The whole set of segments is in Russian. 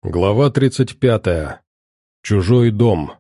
Глава 35. Чужой дом.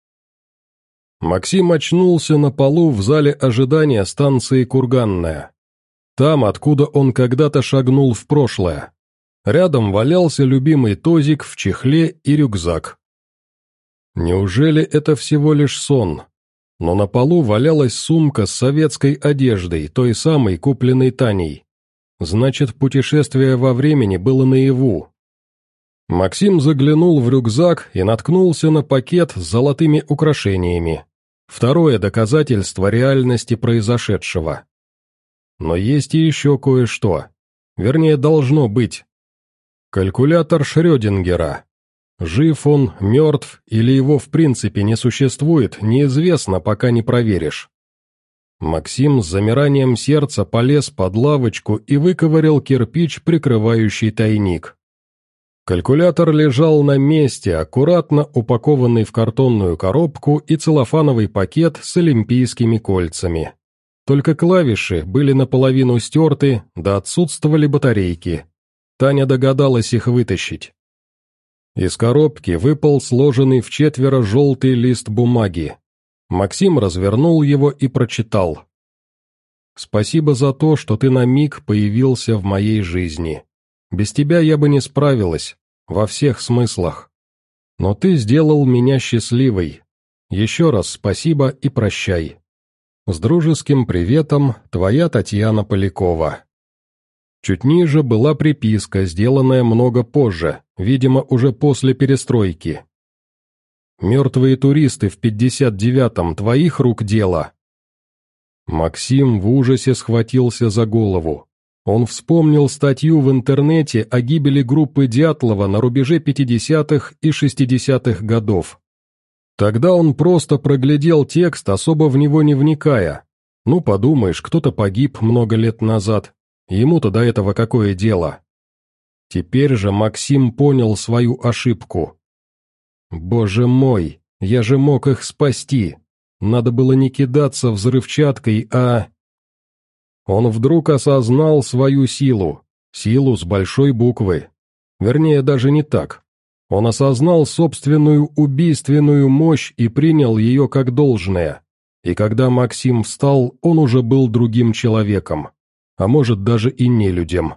Максим очнулся на полу в зале ожидания станции Курганная. Там, откуда он когда-то шагнул в прошлое. Рядом валялся любимый тозик в чехле и рюкзак. Неужели это всего лишь сон? Но на полу валялась сумка с советской одеждой, той самой, купленной Таней. Значит, путешествие во времени было наяву. Максим заглянул в рюкзак и наткнулся на пакет с золотыми украшениями. Второе доказательство реальности произошедшего. Но есть и еще кое-что. Вернее, должно быть. Калькулятор Шрёдингера. Жив он, мертв или его в принципе не существует, неизвестно, пока не проверишь. Максим с замиранием сердца полез под лавочку и выковырял кирпич, прикрывающий тайник. Калькулятор лежал на месте, аккуратно упакованный в картонную коробку и целлофановый пакет с олимпийскими кольцами. Только клавиши были наполовину стерты, да отсутствовали батарейки. Таня догадалась их вытащить. Из коробки выпал сложенный вчетверо желтый лист бумаги. Максим развернул его и прочитал. «Спасибо за то, что ты на миг появился в моей жизни. Без тебя я бы не справилась, во всех смыслах. Но ты сделал меня счастливой. Еще раз спасибо и прощай. С дружеским приветом, твоя Татьяна Полякова». Чуть ниже была приписка, сделанная много позже, видимо, уже после перестройки. «Мертвые туристы в 59-м, твоих рук дело». Максим в ужасе схватился за голову. Он вспомнил статью в интернете о гибели группы Дятлова на рубеже 50-х и 60-х годов. Тогда он просто проглядел текст, особо в него не вникая. Ну, подумаешь, кто-то погиб много лет назад. Ему-то до этого какое дело? Теперь же Максим понял свою ошибку. Боже мой, я же мог их спасти. Надо было не кидаться взрывчаткой, а... Он вдруг осознал свою силу с большой буквы. Вернее, даже не так. Он осознал собственную убийственную мощь и принял ее как должное. И когда Максим встал, он уже был другим человеком. А может, даже и нелюдем.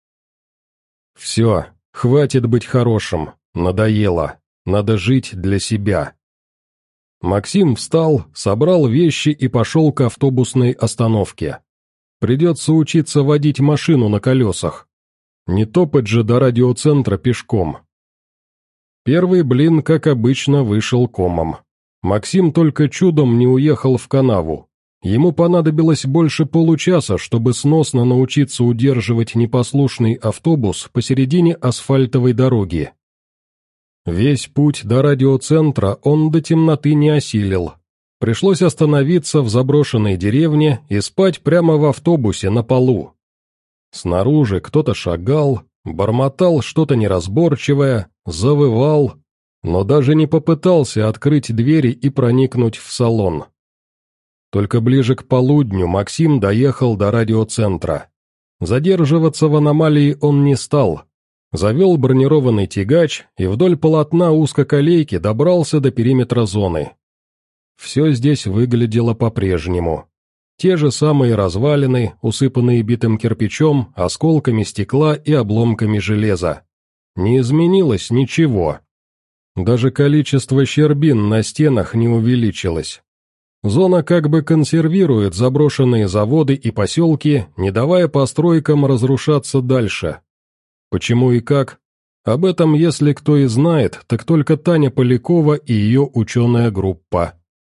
Все, хватит быть хорошим, надоело, надо жить для себя. Максим встал, собрал вещи и пошел к автобусной остановке. Придется учиться водить машину на колесах. Не топать же до радиоцентра пешком. Первый блин, как обычно, вышел комом. Максим только чудом не уехал в канаву. Ему понадобилось больше получаса, чтобы сносно научиться удерживать непослушный автобус посередине асфальтовой дороги. Весь путь до радиоцентра он до темноты не осилил. Пришлось остановиться в заброшенной деревне и спать прямо в автобусе на полу. Снаружи кто-то шагал, бормотал что-то неразборчивое, завывал, но даже не попытался открыть двери и проникнуть в салон. Только ближе к полудню Максим доехал до радиоцентра. Задерживаться в аномалии он не стал. Завел бронированный тягач и вдоль полотна узкоколейки добрался до периметра зоны. Все здесь выглядело по-прежнему. Те же самые развалины, усыпанные битым кирпичом, осколками стекла и обломками железа. Не изменилось ничего. Даже количество щербин на стенах не увеличилось. Зона как бы консервирует заброшенные заводы и поселки, не давая постройкам разрушаться дальше. Почему и как? Об этом, если кто и знает, так только Таня Полякова и ее ученая группа.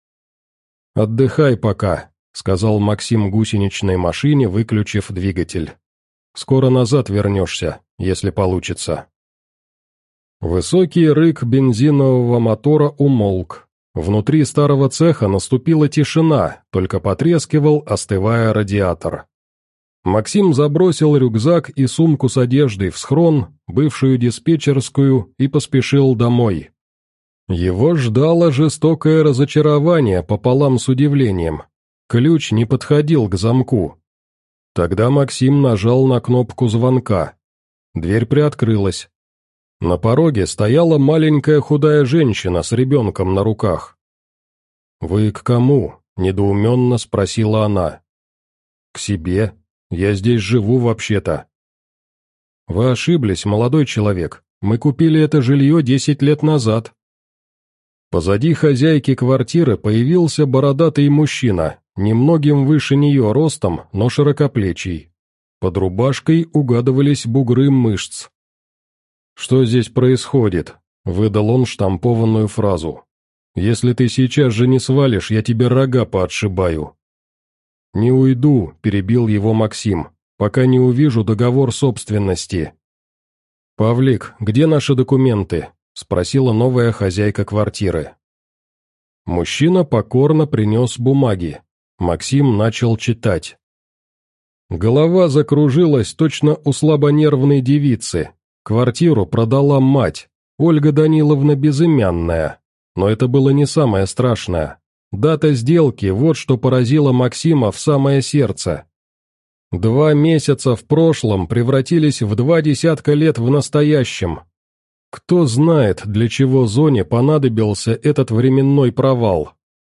«Отдыхай пока», — сказал Максим гусеничной машине, выключив двигатель. «Скоро назад вернешься, если получится». Высокий рык бензинового мотора умолк. Внутри старого цеха наступила тишина, только потрескивал, остывая радиатор. Максим забросил рюкзак и сумку с одеждой в схрон, бывшую диспетчерскую, и поспешил домой. Его ждало жестокое разочарование пополам с удивлением. Ключ не подходил к замку. Тогда Максим нажал на кнопку звонка. Дверь приоткрылась. На пороге стояла маленькая худая женщина с ребенком на руках. «Вы к кому?» – недоуменно спросила она. «К себе. Я здесь живу вообще-то». «Вы ошиблись, молодой человек. Мы купили это жилье 10 лет назад». Позади хозяйки квартиры появился бородатый мужчина, немногим выше нее ростом, но широкоплечий. Под рубашкой угадывались бугры мышц. «Что здесь происходит?» — выдал он штампованную фразу. «Если ты сейчас же не свалишь, я тебе рога поотшибаю». «Не уйду», — перебил его Максим, — «пока не увижу договор собственности». «Павлик, где наши документы?» — спросила новая хозяйка квартиры. Мужчина покорно принес бумаги. Максим начал читать. Голова закружилась точно у слабонервной девицы. Квартиру продала мать, Ольга Даниловна Безымянная. Но это было не самое страшное. Дата сделки – вот что поразило Максима в самое сердце. 2 месяца в прошлом превратились в 2 десятка лет в настоящем. Кто знает, для чего Зоне понадобился этот временной провал.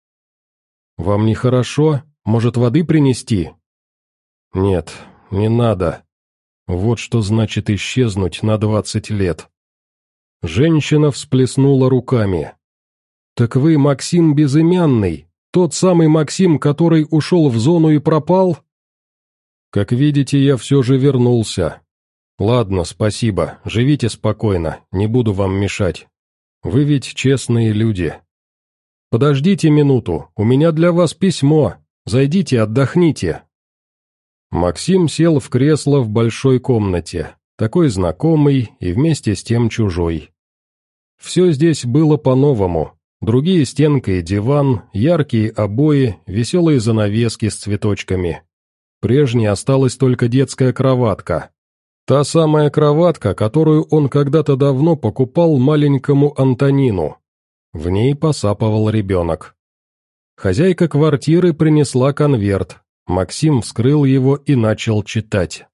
«Вам нехорошо? Может, воды принести?» «Нет, не надо. Вот что значит исчезнуть на 20 лет». Женщина всплеснула руками. «Так вы Максим Безымянный, тот самый Максим, который ушел в зону и пропал?» «Как видите, я все же вернулся. Ладно, спасибо, живите спокойно, не буду вам мешать. Вы ведь честные люди. Подождите минуту, у меня для вас письмо, зайдите отдохните». Максим сел в кресло в большой комнате, такой знакомый и вместе с тем чужой. Все здесь было по-новому. Другие стенка и диван, яркие обои, веселые занавески с цветочками. Прежней осталась только детская кроватка. Та самая кроватка, которую он когда-то давно покупал маленькому Антонину. В ней посапывал ребенок. Хозяйка квартиры принесла конверт. Максим вскрыл его и начал читать.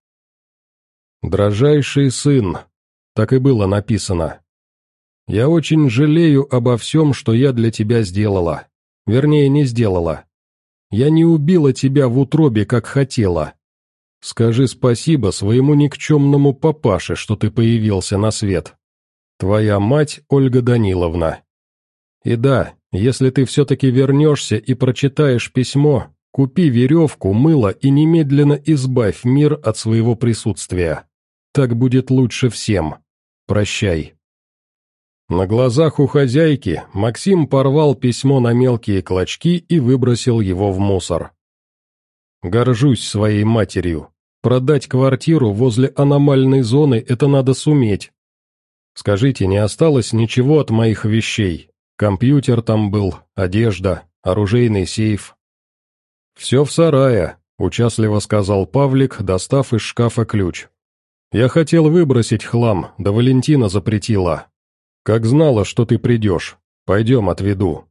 «Дрожайший сын», так и было написано. «Я очень жалею обо всем, что я для тебя сделала. Вернее, не сделала. Я не убила тебя в утробе, как хотела. Скажи спасибо своему никчемному папаше, что ты появился на свет. Твоя мать Ольга Даниловна. И да, если ты все-таки вернешься и прочитаешь письмо, купи веревку, мыло и немедленно избавь мир от своего присутствия. Так будет лучше всем. Прощай». На глазах у хозяйки Максим порвал письмо на мелкие клочки и выбросил его в мусор. «Горжусь своей матерью. Продать квартиру возле аномальной зоны – это надо суметь. Скажите, не осталось ничего от моих вещей? Компьютер там был, одежда, оружейный сейф». «Все в сарае», – участливо сказал Павлик, достав из шкафа ключ. «Я хотел выбросить хлам, да Валентина запретила. Как знала, что ты придешь. Пойдем, отведу».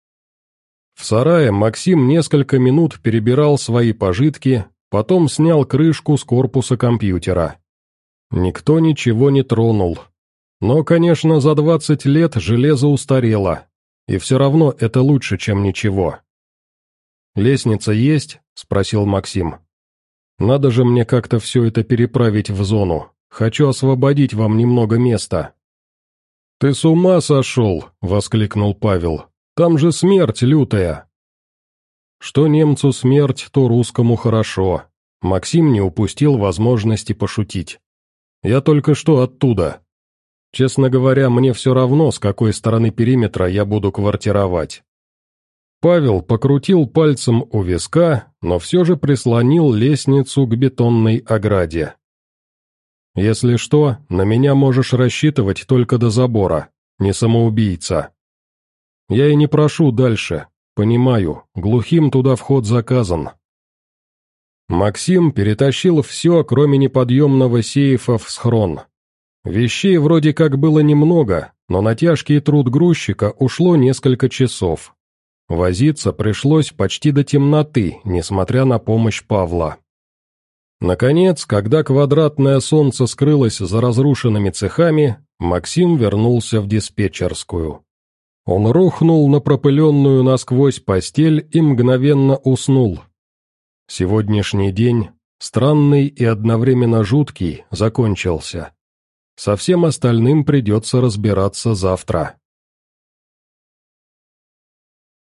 В сарае Максим несколько минут перебирал свои пожитки, потом снял крышку с корпуса компьютера. Никто ничего не тронул. Но, конечно, за 20 лет железо устарело, и все равно это лучше, чем ничего. «Лестница есть?» – спросил Максим. «Надо же мне как-то все это переправить в зону. Хочу освободить вам немного места». «Ты с ума сошел?» – воскликнул Павел. «Там же смерть лютая». Что немцу смерть, то русскому хорошо. Максим не упустил возможности пошутить. «Я только что оттуда. Честно говоря, мне все равно, с какой стороны периметра я буду квартировать». Павел покрутил пальцем у виска, но все же прислонил лестницу к бетонной ограде. «Если что, на меня можешь рассчитывать только до забора, не самоубийца. Я и не прошу дальше, понимаю, глухим туда вход заказан». Максим перетащил все, кроме неподъемного сейфа, в схрон. Вещей вроде как было немного, но на тяжкий труд грузчика ушло несколько часов. Возиться пришлось почти до темноты, несмотря на помощь Павла. Наконец, когда квадратное солнце скрылось за разрушенными цехами, Максим вернулся в диспетчерскую. Он рухнул на пропыленную насквозь постель и мгновенно уснул. Сегодняшний день, странный и одновременно жуткий, закончился. Со всем остальным придется разбираться завтра.